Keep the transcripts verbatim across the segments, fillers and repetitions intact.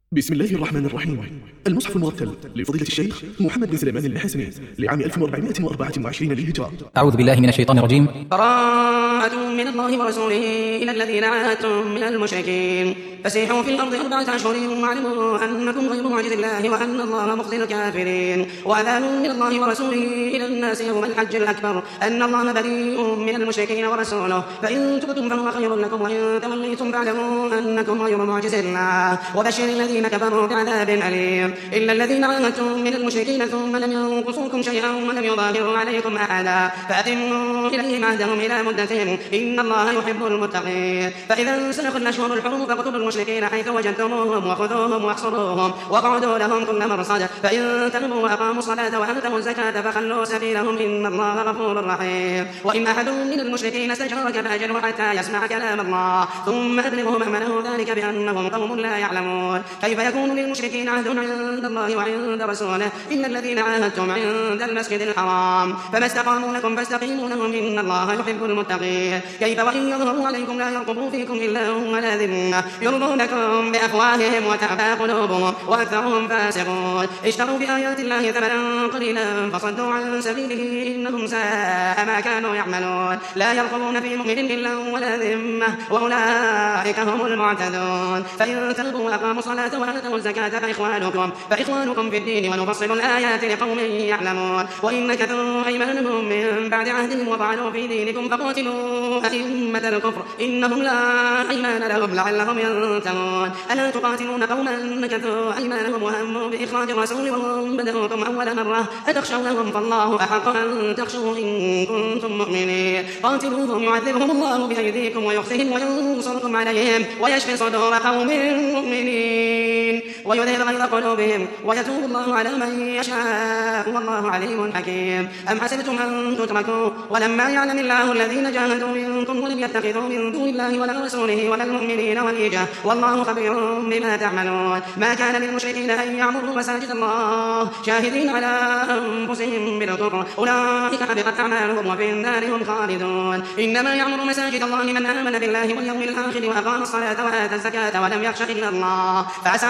بسم الله الرحمن الرحيم. المصحف المرتل لفضيلة الشيخ محمد بن سليمان الحسني لعام ألف وأربعمائة وأربعة وعشرين للهجرة. أعوذ بالله من الشيطان الرجيم. براءة من الله ورسوله إلى الذين عاهدتم من المشركين فسيحوا في الأرض أربعة أشهر واعلموا أنكم غير معجز الله وأن الله مخزي الكافرين. وأذان من الله ورسوله إلى الناس يوم الحج الأكبر أن الله بريء من المشركين ورسوله فإن تبتم فهو خير لكم وإن توليتم فاعلموا أنكم غير معجز الله وبشر الذين كفروا بعذاب أليم. إلا الذين عاهدتم من المشركين ثم لم ينقصوكم شيئا ولم يظاهروا عليكم أحدا فأتموا إليهم عهدهم إلى مدتهم إن الله يحب المتقين. فإذا انسلخت الأشهر الحرم فاقتلوا المشركين حيث وجدتموهم وخذوهم واحصروهم واقعدوا لهم كل مرصد فإن تابوا وأقاموا الصلاة وآتوا الزكاة فخلوا سبيلهم إن الله غفور رحيم. وإن أحد من المشركين استجارك فأجره حتى يسمع كلام الله ثم أبلغه مأمنه ذلك بأنهم قوم لا يعلمون. كيف يكون للمشركين عهد عند الله وعند رسوله إلا الذين عاهدتم عند المسجد الحرام فما استقاموا لكم فاستقيموا لهم إن الله يحب المتقين. كيف وإن يظهروا عليكم لا يرقبوا فيكم إلا ولا ذمة يرضونكم بأفواههم وتأبى قلوبهم وأكثرهم فاسقون. اشتروا بآيات الله ثمنا قليلا فصدوا عن سبيله إنهم ساء ما كانوا يعملون. لا يرقبون في مؤمن إلا ولا ذمة وأولئك هم المعتدون. فإن تابوا وأقاموا الصلاة وآتوا الزكاة فإخوانكم فإخوانكم في الدين ونفصل الآيات لقوم يعلمون. وإن نكثوا أيمانهم من بعد عهدهم وطعنوا في دينكم فقاتلوا أئمة الكفر إنهم لا أيمان لهم لعلهم ينتهون. ألا تقاتلون قوما نكثوا أيمانهم وهموا بإخراج الرسول وهم بدأوكم أول مرة أتخشونهم فالله أحق أن تخشوه إن كنتم مؤمنين. قاتلوهم يعذبهم الله بأيديكم ويخزهم وينصركم عليهم ويشفي صدور قوم مؤمنين ويذهب غيظ قلوبهم ويتوب الله على من يشاء والله عليم حكيم. أم حسبتم أن تتركوا ولما يعلم الله الذين جاهدوا منكم ولم يتخذوا من دون الله ولا رسوله ولا المؤمنين وليجة والله خبير بما تعملون. ما كان للمشركين أن يعمروا مساجد الله شاهدين على أنفسهم بالكفر أولئك حبطت أعمالهم وفي النار هم خالدون. إنما يعمر مساجد الله من آمن بالله واليوم الآخر وأقام الصلاة وآتى الزكاة ولم يخش إلا الله فعسى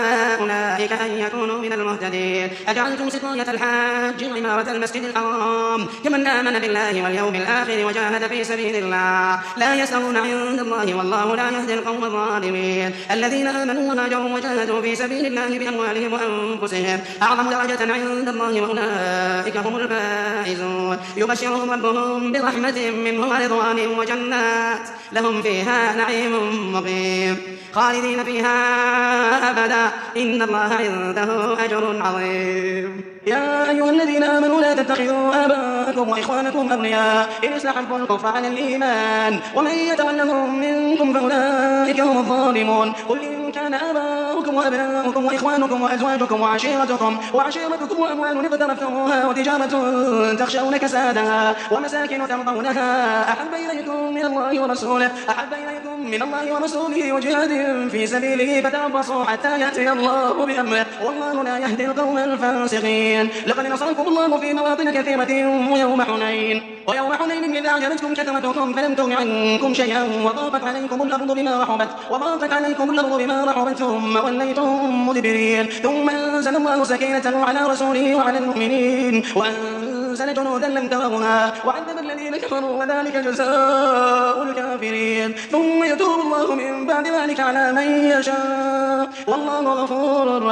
أولئك أن يكونوا من المهتدين. أجعلتم سقاية الحاج وعمارة المسجد الحرام كمن آمن بالله واليوم الآخر وجاهد في سبيل الله لا يستوون عند الله والله لا يهدي القوم الظالمين. الذين آمنوا وهاجروا وجاهدوا في سبيل الله بأموالهم وأنفسهم أعظم درجة عند الله وأولئك هم الفائزون. يبشرهم ربهم برحمة منه ورضوان وجنات لهم فيها نعيم مقيم خالدين فيها أبدا إن الله عنده أجر عظيم. يا أيها الذين آمنوا لا تتخذوا آباءكم وإخوانكم أولياء إن استحبوا الكفر على الإيمان ومن يتولهم منكم فأولئك هم الظالمون. قل إن كان آباؤكم وأبناؤكم وإخوانكم وأزواجكم وعشيرتكم وعشيرتكم وأموال اقترفتموها وتجارة تخشون كسادها ومساكن ترضونها أحب إليكم من الله ورسوله أحب إليكم من الله ورسوله وجهاد في سبيله فتربصوا حتى يأتي الله بأمره والله لا يهدي القوم الفاسقين. لقد نصركم الله في مواطن كثيرة ويوم حنين ويوم حنين إذ أعجبتكم كثرتكم فلم تغن عنكم شيئا وضاقت عليكم الأرض بما رحبت وضاقت عليكم الأرض بما رحبت ثم وليتم مدبرين. ثم أنزل الله سكينته على رسوله وعلى المؤمنين وأنزل جنودا لم تروها وعذب الذين كفروا وذلك جزاء الكافرين. ثم يتوب الله من بعد ذلك على من يشاء والله غفور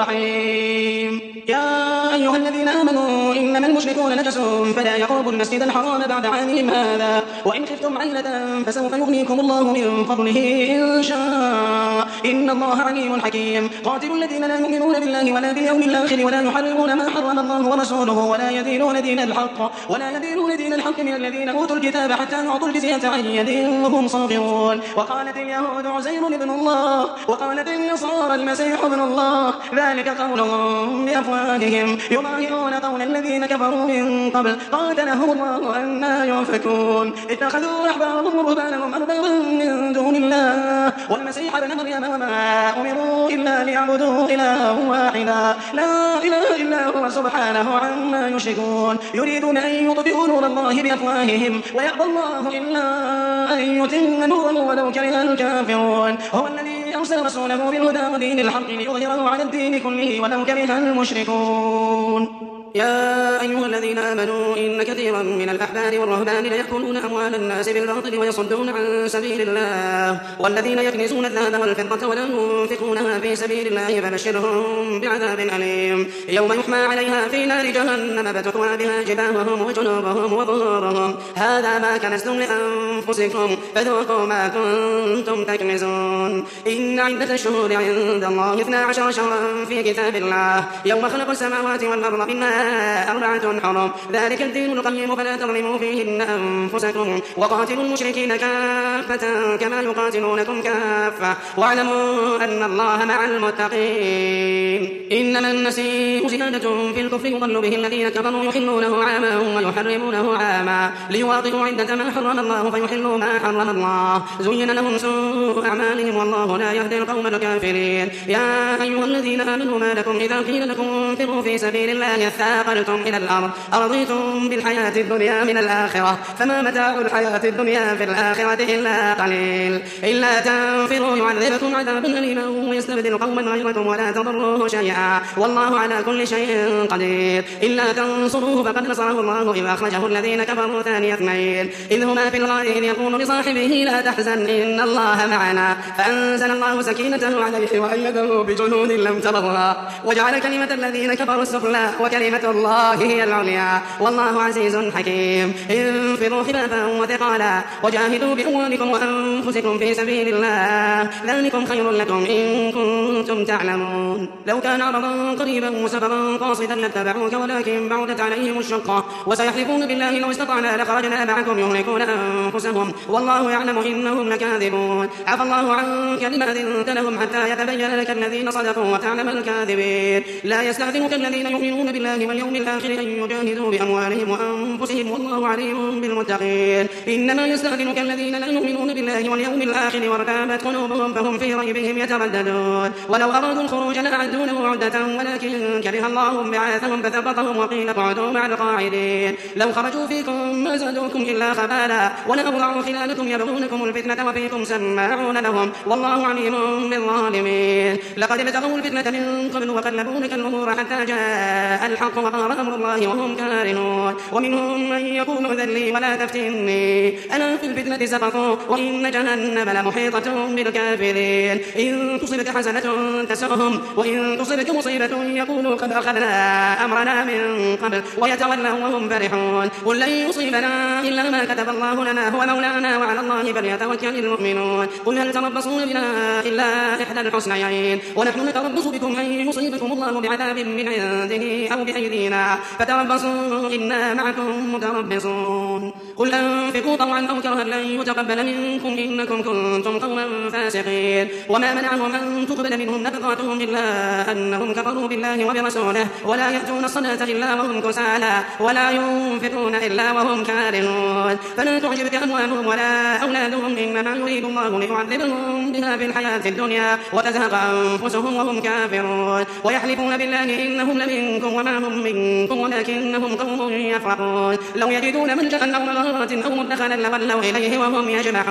رحيم. يا أيها الذين آمنوا إنما المشركون نجس فلا يقربوا المسجد الحرام بعد عامهم هذا وإن خفتم عيلة فسوف يغنيكم الله من فضله إن شاء إن الله عليم حكيم. قاتلوا الذين لا يؤمنون بالله ولا باليوم الآخر ولا يحرمون ما حرم الله ورسوله ولا يدينون دين الحق ولا يدينون دين الحق من الذين أوتوا الكتاب حتى يعطوا الجزية عن يد وهم صاغرون. وقالت اليهود عزير ابن الله وقالت النصارى المسيح ابن الله ذلك قولهم بأفواههم يظاهرون قول الذين كفروا من قبل قاتلهم الله أنى يؤفكون. اتخذوا أحبارهم ورهبانهم أربابا من دون الله والمسيح ابن مريم وما أمروا إلا ليعبدوا إلها واحدا لا إله إلا هو سبحانه عما يشركون. يريدون أن يطفئوا نور الله بأفواههم ويأبى الله إلا أن يتم نوره ولو كره الكافرون. هو الذي أرسل رسوله بالهدى ودين الحق ليظهره على الدين كله ولو كره المشركون. يا أيها الذين آمنوا إن كثيرا من الأحبار والرهبان ليأكلون أموال الناس بالباطل ويصدون عن سبيل الله والذين يكنزون الذهب والفضة ولا ينفقونها في سبيل الله فبشرهم بعذاب أليم يوم يحمى عليها في نار جهنم فتكوى بها جباههم وجنوبهم وظهورهم هذا ما كنزتم لأنفسكم فذوقوا ما كنتم تكنزون. إن عدة الشهور عند الله اثنا عشر شهرا في كتاب الله يوم خلق السماوات والأرض منها أربعة حرم ذلك الدين القيم فلا تظلموا فيهن أنفسكم وقاتلوا المشركين كافة كما يقاتلونكم كافة واعلموا أن الله مع المتقين. إنما النسيء زيادة في الكفر يضل به الذين كفروا يحلونه عاما ويحرمونه عاما ليواطئوا عدة ما حرم الله فيحلوا ما حرم الله زين لهم سوء أعمالهم والله لا يهدي القوم الكافرين. يا أيها الذين آمنوا ما لكم إذا قيل لكم انفروا في سبيل الله ثاقلتم إلى الأرض أرضيتم بالحياة الدنيا من الآخرة فما متاع الحياة الدنيا في الآخرة إلا قليل. إلا تنفروا يعذبكم عذابا أليما ويستبدل قوما غيركم ولا تضروه شيئا والله على كل شيء قدير. إلا تنصروه فقد نصره الله إذ أخرجه الذين كفروا ثاني اثنين إذ هما في الغار إذ يقول لصاحبه لا تحزن إن الله معنا فأنزل الله سكينته عليه وأيده بجنود لم تروها وجعل كلمة الذين كفروا السفلى وكلمة الله هي العليا والله عزيز حكيم. انفروا خفافا وثقالا وجاهدوا بأموالكم وأنفسكم في سبيل الله ذلكم خير لكم إن كنتم تعلمون. لو كان عرضا قريبا وسفرا قاصدا لاتبعوك ولكن بعدت عليهم الشقة وسيحلفون بالله لو استطعنا لخرجنا معكم يهلكون أنفسهم والله يعلم إنهم لكاذبون. عفى الله عنك لما أذنت لهم حتى يتبين لك الذين صدقوا وتعلم الكاذبين. لا يستأذنك الذين يؤمنون بالله واليوم الآخر أن يجاهدوا بأموالهم وأنفسهم والله عليم بالمتقين. إنما يستأذنك الذين لا يؤمنون بالله واليوم الآخر وارتابت قلوبهم فهم في ريبهم يترددون ولو أرادوا الخروج لأعدوا له عدة ولكن كره الله بعاثهم فثبطهم وقيل اقعدوا مع القاعدين. لو خرجوا فيكم ما زادوكم إلا خبالا ولأوضعوا خلالكم يبغونكم الفتنة وفيكم سماعون لهم والله عليم بالظالمين. لقد ابتغوا الفتنة من قبل وقلبوا لك الأمور حتى جاء الحق وظهر أمر الله وهم كارهون. ومنهم من يقول ائذن لي ولا تفتني ألا في الفتنة سقطوا وإن جهنم لمحيطة بالكافرين. إن تصبك حسنة تسؤهم وإن تصبك مصيبة يقولوا قد أخذنا أمرنا من قبل ويتولوا وهم فرحون. قل لن يصيبنا إلا ما كتب الله لنا هو مولانا وعلى الله فليتوكل المؤمنون. قل هل تربصون بنا إلا إحدى الحسنيين ونحن نتربص بكم أن يصيبكم الله بعذاب من عنده أو بأيدينا فتربصوا إنا معكم متربصون. قل أنفقوا طوعا أو كرها لن يتقبل منكم إنكم كنتم قوما فاسقين. وما منعهم أن تقبل منهم نفقاتهم إلا أنهم كفروا بالله وبرسوله ولا يأتون الصلاة إلا وهم كسالى ولا ينفقون إلا وهم كارهون. فلا تعجبك أموالهم ولا أولادهم إنما يريد الله ليعذبهم بها في الحياة الدنيا وتزهق أنفسهم وهم كافرون. ويحلفون بالله إنهم لمنكم وما هم منكم ولكنهم قوم يفرقون. لو يجدون ملجأ أو مغارات أو مدخلا لولوا إليه وهم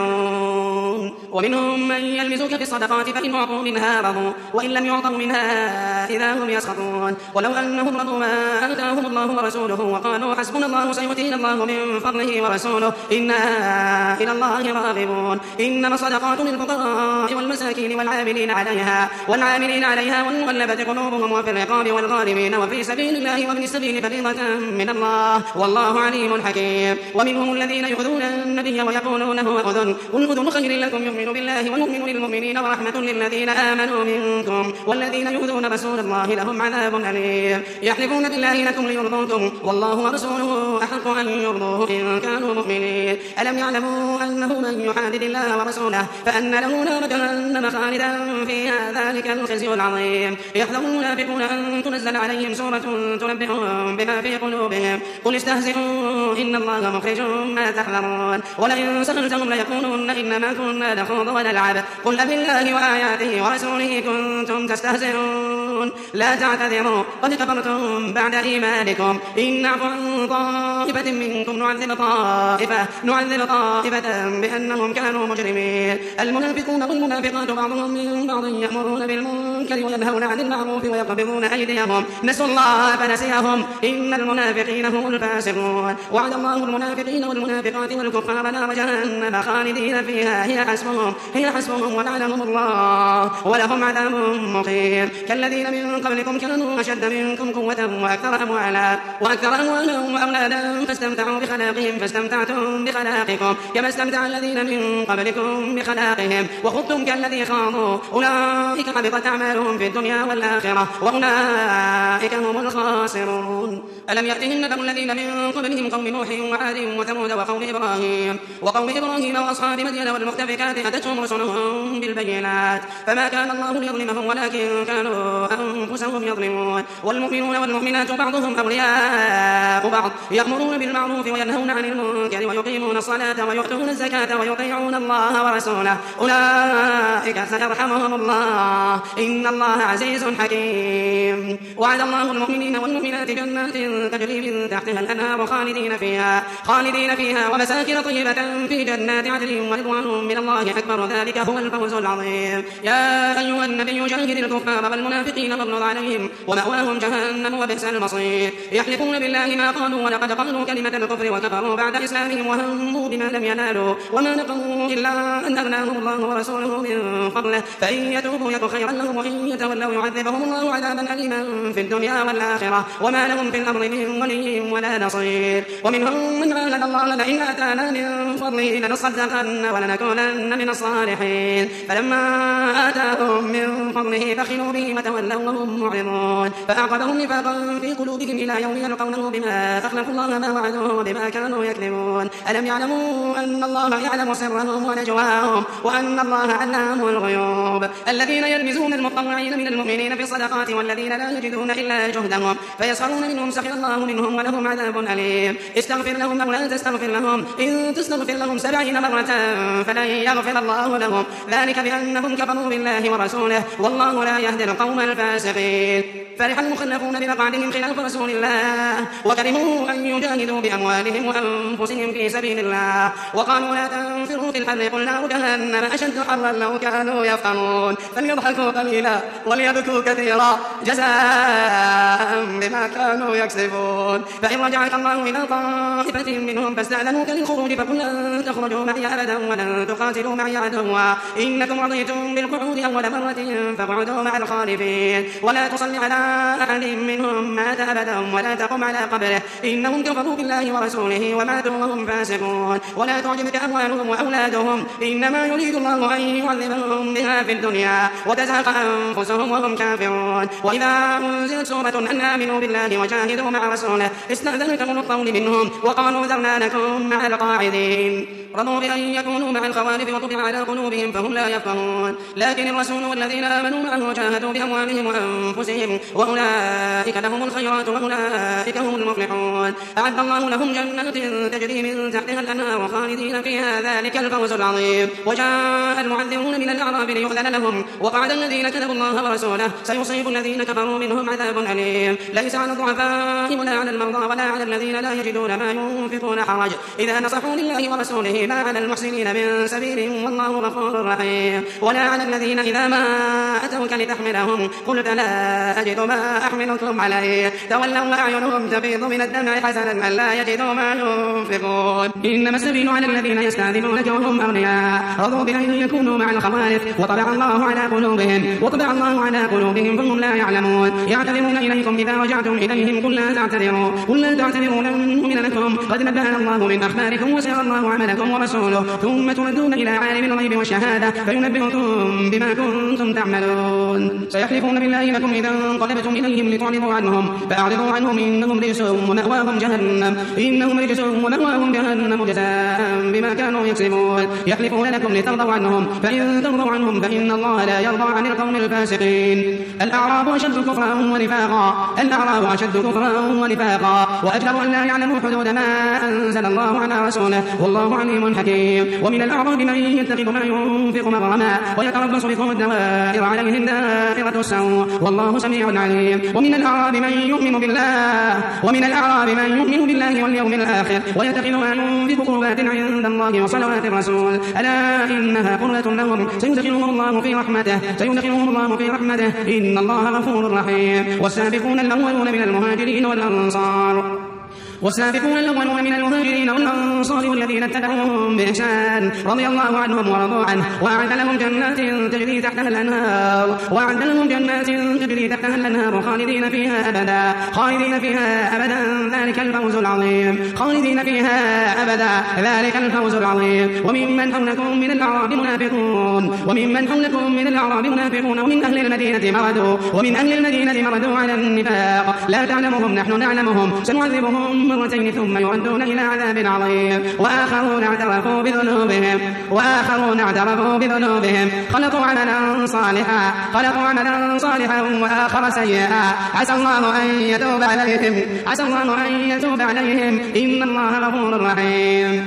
يجمحون. ومنهم من يلمزك في الصدقات فإن أعطوا منها رضوا وإن لم يعطوا منها إذا هم يسخطون. ولو أنهم رضوا ما آتاهم الله ورسوله وقالوا حسبنا الله سيؤتينا الله من فضله ورسوله إنا إلى الله راغبون. إنما الصدقات للفقراء والمساكين والعاملين عليها والعاملين عليها والمؤلفة قلوبهم وفي الرقاب والغارمين وفي سبيل الله وابن السبيل فريضة من الله والله عليم حكيم. ومنهم الذين يؤذون النبي ويقولون هو أذن قل أذن خير لكم يؤمن بالله ويؤمن للمؤمنين ورحمة للذين آمنوا منكم والذين يؤذون رسول الله لهم عذاب أليم. يحلفون بالله لكم ليرضوكم والله ورسوله أحق أن يرضوه إن كانوا مؤمنين. ألم يعلموا أنه من يحادد الله ورسوله فأن له نار جهنم خالدا فيها ذلك الخزي العظيم. يحذر المنافقون أن تنزل عليهم سورة تنبئهم بما في قلوبهم قل استهزئوا إن الله مخرج ما تحذرون. ولئن سألتهم ليقولون إنما كنا كنا نخوض ونلعب قل أبالله وآياته ورسوله كنتم تستهزئون لا تعتذروا قد كفرتم بعد إيمانكم إن نعفو عن طائفة منكم نعذب طائفة نعذب طائفة بأنهم كانوا مجرمين المنافقون والمنافقات بعضهم من بعض يأمرون بالمنكر وينهون عن المعروف ويقبضون أيديهم نسوا الله فنسيهم إن المنافقين هم الفاسقون وعد الله المنافقين والمنافقات والكفار نار جهنم خالدين فيها هي حسبهم هي حسبهم ولعنهم الله ولهم عذاب مقيم كالذين من قبلكم كانوا أشد منكم قوة وأكثر أموالا وأكثر أموالا وأولادا فاستمتعوا بخلاقهم فاستمتعتم بخلاقكم كما استمتع الذين من قبلكم بخلاقهم وخضتم كالذي خاضوا أولئك حبطت أعمالهم في الدنيا والآخرة وأولئك هم الخاسرون ألم يأتهم نبأ الذين من قبلهم قوم نوح وعاد وثمود وقوم إبراهيم وقوم إبراهيم وأصحاب مدين والمؤتفكات أتتهم رسلهم بالبينات فما كان الله ليظلمهم ولكن كانوا أنفسهم يظلمون والمؤمنون والمؤمنات بعضهم أولياء بعض يأمرون بالمعروف وينهون عن المنكر ويقيمون الصلاة ويؤتون الزكاة ويطيعون الله ورسوله أولئك سيرحمهم الله إن الله عزيز حكيم وعد الله المؤمنين والمؤمنات جنات تجري من تحتها الأنهار خالدين فيها خالدين فيها ومساكن طيبة في جنات عدن ورضوان من الله أكبر ذلك هو الفوز العظيم يا أيها النبي جاهد الكفار والمنافقين واغلظ عليهم ومأواهم جهنم وبئس المصير يحلفون بالله ما قالوا ولقد قالوا كلمة الكفر وكفروا بعد إسلامهم وهموا بما لم ينالوا وما نقموا إلا أن أغناهم الله ورسوله من فضله فإن يتوبوا يك خيرا لهم وإن يتولوا يعذبهم الله عذابا أليما في الدنيا والآخرة وما لهم في الأرض من ولي ولا نصير ومنهم من عاهد الله لئن آتانا من فضله لنصدقن ولنكونن من الصالحين فلما آتاهم من فضله بخلوا به وتولوا وهم معرضون فأعقبهم نفاقا في قلوبهم إلى يوم يلقونه بما أخلفوا الله ما وعدوه وبما كانوا يكذبون ألم يعلموا أن الله يعلم سرهم ونجواهم وأن الله علام الغيوب الذين يلمزون المطوعين من المؤمنين في الصدقات والذين لا يجدون إلا جهدهم فيسخرون منهم سخر الله منهم ولهم عذاب أليم استغفر لهم أو لا تستغفر لهم إن تستغفر لهم سبعين مرة فلن يغفر الله لهم ذلك بأنهم كفروا بالله ورسوله والله لا يهدي القوم الفاسقين فرح المخلفون بمقعدهم خلاف رسول الله وكرهوا أن يجاهدوا بأموالهم وأنفسهم في سبيل الله وقالوا لا تنفروا في الحر قل نار جهنم أشد حرا لو كانوا يفقهون فليضحكوا قليلا وليبكوا كثيرا جزاء بما كانوا يكسبون فإن رجعك الله إلى طائفة منهم فاستأذنوك للخروج فقل لن تخرجوا معي أبدا ولن تقاتلوا معي عدوا إنكم رضيتم بالقعود أول مرة فاقعدوا مع الخالفين ولا تصل على أحد منهم مات أبدا ولا تقم على قبره إنهم كفروا بالله ورسوله وماتوا وهم فاسقون ولا تعجبك أموالهم وأولادهم إنما يريد الله أن يعذبهم بها في الدنيا وتزهق أنفسهم وهم كافرون وإذا أنزلت سورة أن آمنوا بالله وجاهدوا مع رسوله استأذنك أولو الطول منهم وقالوا ذرنا لكم مع القاعدين رضوا بأن يكونوا مع الخوالف وطبع على قلوبهم فهم لا يفقهون لكن الرسول والذين آمنوا معه جاهدوا بأموالهم وأنفسهم وأولئك لهم الخيرات وأولئك هم المفلحون أعد الله لهم جنات تجري من تحتها الأنهار خالدين فيها ذلك الفوز العظيم وجاء المعذرون من الأعراب ليؤذن لهم وقعد الذين كذبوا الله ورسوله سيصيب الذين كفروا منهم عذاب أليم ليس على الضعفاء ولا على المرضى ولا على الذين لا يجدون ما ينفقون حرج إذا نصحوا لله ورسوله ما على المحسنين من سبيل والله غفور رحيم ولا على الذين إذا ما أتوك لتحملهم قلت لا أجد ما أحملكم عليه تولوا وأعينهم تفيض من الدمع حسنا أن لا يجدوا ما ينفقون إنما السبيل على الذين يستأذنونك وهم أغنياء رضوا بأن يكونوا مع الخوالف وطبع الله على قلوبهم وطبع الله على قلوبهم فهم لا يعلمون يعتذرون إليكم إذا رجعتم إليهم قل لا تعتذروا قل لا تعتذروا لن نؤمن لكم قد نبأنا الله من أخباركم وسيرى الله عملكم ورسوله ثم تردون إلى عالم الغيب والشهادة فينبئكم بما كنتم تعملون سيحلفون بالله لكم لكم إذا انقلبتم إليهم لتعرضوا عنهم فأعرضوا عنهم إنهم رجس ومأواهم جهنم إنهم رجس ومأواهم جهنم جزاء بما كانوا يكسبون يحلفون لكم لترضوا عنهم فإن ترضوا عنهم فإن الله لا يرضى عن القوم الفاسقين. الأعراب أشد كفرا ونفاقا الأعراب أشد كفرا ونفاقا وأجدر أن لا يعلموا حدود ما أنزل الله على رسوله والله عليم حكيم. ومن الأعراب من يتخذ ما ينفق مغرما ويتربص بكم الدوائر عليهم دائرة السوء والله سميع عليم. ومن الأعراب من يؤمن بالله ومن الأعراب من يؤمن بالله واليوم الآخر ويتخذ ما ينفق قربات عند الله وصلوات الرسول ألا إنها قرة لهم سيدخلهم الله في رحمته سيدخلهم الله في رحمته إن الله غفور رحيم. والسابقون الأولون من المهاجرين والأنصار والسابقون الأولون من المهاجرين والأنصار والذين اتبعوهم بإحسان رضي الله عنهم ورضوا عنه وأعد لهم جنات تجري تحتها الأنهار وأعد لهم جنات تجري تحتها الأنهار خالدين فيها أبدا خالدين فيها أبدا ذلك الفوز العظيم خالدين فيها أبدا ذلك الفوز العظيم. وممن حولكم من الأعراب منافقون وممن حولكم من الأعراب منافقون ومن أهل المدينة مردوا ومن أهل المدينة مردوا على النفاق لا تعلمهم نحن نعلمهم سنعذبهم مرتين ثم يردون إلى عذاب عظيم. وآخرون اعترفوا بذنوبهم وآخرون اعترفوا بذنوبهم خلقوا عملا صالحا خلقوا عملا صالحا وآخر سيئا عسى الله أن يتوب عليهم عسى الله أن يتوب عليهم إن الله غفور رحيم.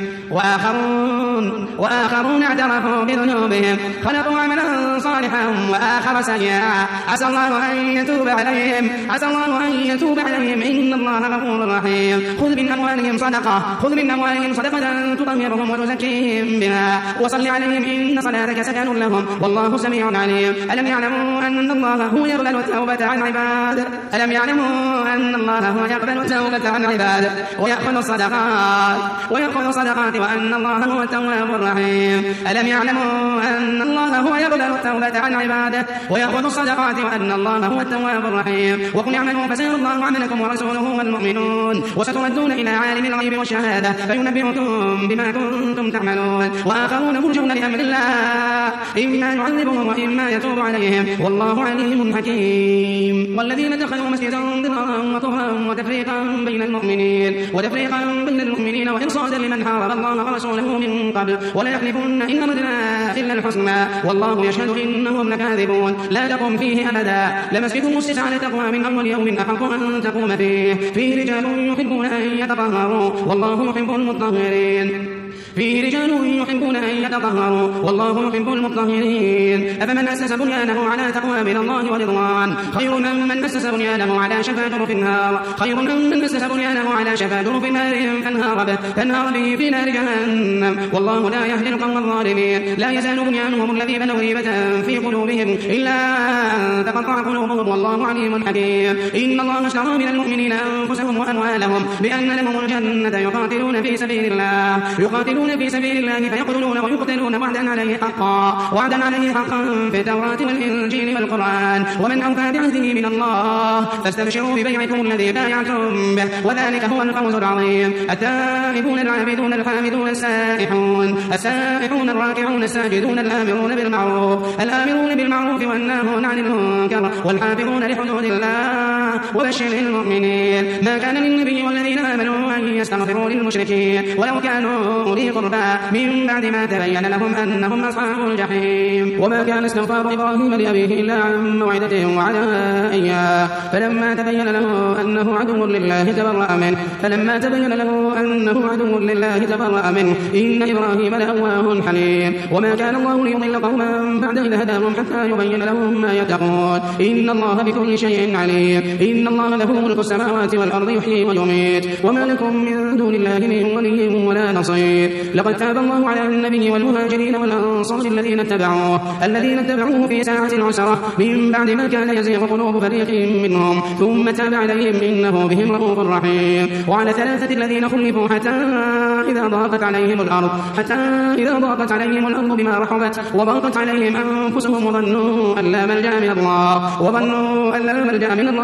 وآخرون وآخرون اعترفوا بذنوبهم خلقوا عملا صالحا وآخر سيئا عسى الله أن يتوب عليهم عسى الله أن يتوب عليهم إن الله غفور رحيم. خذ من أموالهم صدقة خذ من أموالهم صدقة تطهرهم وتزكيهم بها وصل عليهم إن صلاتك سكن لهم والله سميع عليم. ألم يعلموا أن الله هو يقبل التوبة عن عباده ألم يعلموا أن الله هو يقبل التوبة عن عباده ويأخذ الصدقات ويأخذ الصدقات وأن الله هو التواب الرحيم. ألم يعلموا أن الله هو يقبل التوبة عن عباده ويأخذ الصدقات وأن الله هو التواب الرحيم. وقل اعملوا فسيرى الله عملكم ورسوله والمؤمنون وستردون إلى عالم الغيب والشهادة فينبئكم بما كنتم تعملون. وآخرون مرجون لأمر الله إما يعذبهم وإما يتوب عليهم والله عليم حكيم. والذين اتخذوا مسجدا ضرارا وطهرا وتفريقا بين المؤمنين وتفريقا بين المؤمنين وإرصادا لمن حارب الله ورسوله من قبل ولا يحلفن إن ردنا إلا الحسنى والله يشهد إنهم لكاذبون. لا تقم فيه أبدا لمسجد مسجد على تقوى من أول يوم أحق أن تقوم فيه فيه رجال يحبون أن يتطهروا والله يحب المطهرين فيه رجال يحبون أن يتطهروا والله يحب المطهرين. أفمن أسس بنيانه على تقوى من الله ورضوان خير من من أسس بنيانه على شفا جرف النار خير من من أسس بنيانه على شفا جرف نار فانهار به فانهار به في نار جهنم والله لا يهدي القوم الظالمين. لا يزال بنيانهم الذي بنوا ريبة في قلوبهم إلا أن تقطع قلوبهم والله عليم حكيم. إن الله اشترى من المؤمنين أنفسهم وأموالهم بأن لهم الجنة يقاتلون في سبيل الله يقاتلون في سبيل الله فيقتلون ويقتلون وعدا عليه حقا وعدا عليه حقا في التوراة والإنجيل والقرآن ومن أوفى بعهده من الله فاستبشروا ببيعكم الذي بايعتم به وذلك هو الفوز العظيم. التائبون العابدون الحامدون السائحون السائحون الراكعون الساجدون الآمرون بالمعروف الآمرون بالمعروف والناهون عن المنكر والحافظون لحدود الله وبشر المؤمنين. ما كان للنبي والذين آمنوا أن يستغفروا للمشركين ولو كانوا أولي قربى من بعد ما تبين لهم أنهم أصحاب الجحيم. وما كان استغفار إبراهيم لأبيه إلا عن موعدة وعدها إياه فلما تبين له أنه عدو لله تبرأ منه فلما تبين له أنه عدو لله تبرأ منه إن إبراهيم لأواه حليم. وما كان الله ليضل قوما بعد إذ هداهم حتى يبين لهم ما يتقون إن الله بكل شيء عليم. إن الله له ملك السماوات والأرض يحيي ويميت وما لكم من دون الله من ولي ولا نصير. لقد تاب الله على النبي والمهاجرين والأنصار الذين اتبعوه الذين اتبعوه في ساعة العسرة من بعد ما كان يزيغ قلوب فريق منهم ثم تاب عليهم إنه بهم رؤوف رحيم. وعلى ثلاثة الذين خلفوا حتى إذا ضاقت عليهم الأرض حتى إذا ضاقت عليهم الأرض بما رحبت وضاقت عليهم أنفسهم وظنوا أن لا ملجأ من الله وظنوا أن لا ملجأ من الله إلا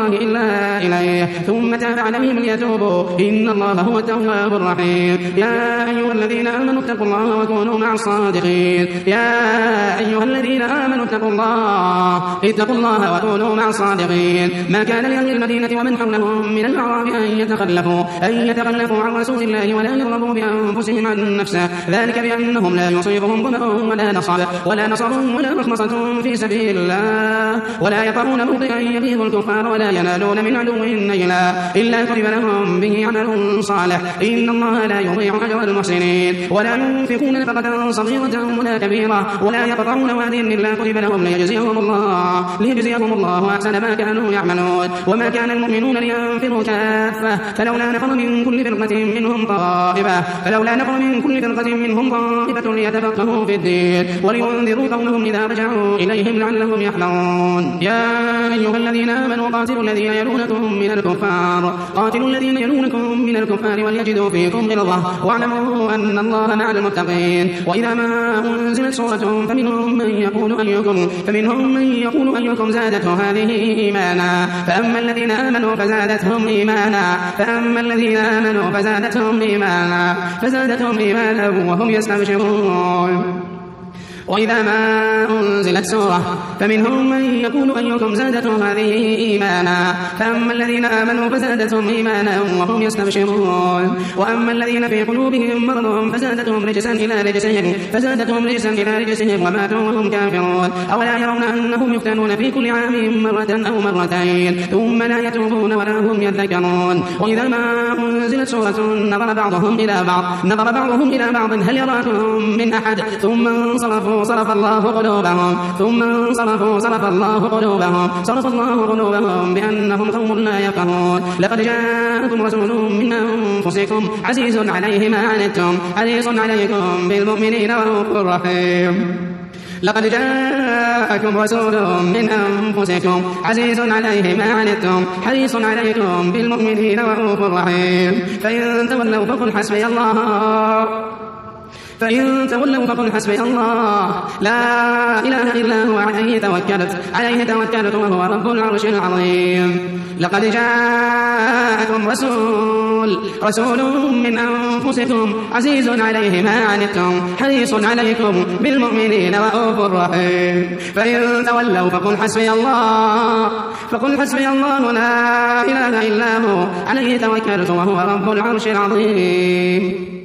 إليه ثم تاب عليهم ليتوبوا إن الله هو التواب الرحيم. يا أيها الذين آمنوا اتقوا الله وكونوا مع الصادقين يا أيها الذين آمنوا اتقوا الله اتقوا الله وكونوا مع الصادقين. ما كان لأهل المدينة ومن حولهم من الأعراب أن يتخلفوا أن يتخلفوا عن رسول الله ولا يرغبوا بأنفسهم عن نفسه ذلك بأنهم لا يصيبهم ظمأ ولا نصب ولا نصب ولا مخمصة في سبيل الله ولا يطعون موطئا يغيظ الكفار ولا ينالون من عدو نيلا إلا كتب لهم به عمل صالح إن الله لا يضيع أجر المحسنين. ولا ينفقون نفقة صغيرة ولا كبيرة ولا يقطعون واديا إلا كتب لهم ليجزيهم الله ليجزيهم الله أحسن ما كانوا يعملون. وما كان المؤمنون لينفروا كافة فلولا نفر من كل فرقة منهم طائفة فلولا نفر من كل فرقة منهم طائفة ليتفقهوا في الدين ولينذروا قومهم إذا رجعوا إليهم لعلهم يحذرون. يا أيها الذين آمنوا قاتلوا الذين يلونكم من الكفار قاتلوا الذين يلونكم من الكفار وليجدوا فيكم غلظة واعلموا أن الله مع المتقين. وإذا ما أنزلت سورة فمنهم من يقول أيكم فمنهم من يقول أيكم زادته هذه إيمانا فأما الذين آمنوا فزادتهم إيمانا فأما الذين آمنوا فزادتهم إيمانا فزادتهم إيمانا وهم يستبشرون. وإذا ما أنزلت سورة فمنهم من يقول أيكم زادته هذه إيمانا فأما الذين آمنوا فزادتهم إيمانا وهم يستبشرون. وأما الذين في قلوبهم مرض فزادتهم رجسا إلى رجسهم فزادتهم رجسا إلى رجسهم وماتوا وهم كافرون. أولا يرون أنهم يفتنون في كل عام مرة أو مرتين ثم لا يتوبون ولا هم يذكرون. وإذا ما أنزلت سورة نظر بعضهم إلى بعض نظر بعضهم إلى بعض هل يراكم من أحد ثم انصرفوا صرف الله قلوبهم ثم صرفوا صرف الله قلوبهم صرف الله قلوبهم بأنهم قوم لا يفقهون. لقد جاءكم رسول من أنفسكم عزيز عليه ما عنتم حريص عليكم بالمؤمنين رؤوف رحيم. لقد جاءكم رسول من أنفسكم عزيز عليه ما عنتم حريص عليكم بالمؤمنين رؤوف رحيم. فإن تولوا فقل حسبي الله فإن تولوا فقل حسبي الله لا إله إلا هو عليه توكلت عليه توكلت وهو رب العرش العظيم. لقد جاءكم رسول رسول من أنفسكم عزيز عليه ما عنتم حريص عليكم بالمؤمنين رؤوف رحيم. فإن تولوا فقل حسبي الله فقل حسبي الله لا إله إلا هو عليه توكلت وهو رب العرش العظيم.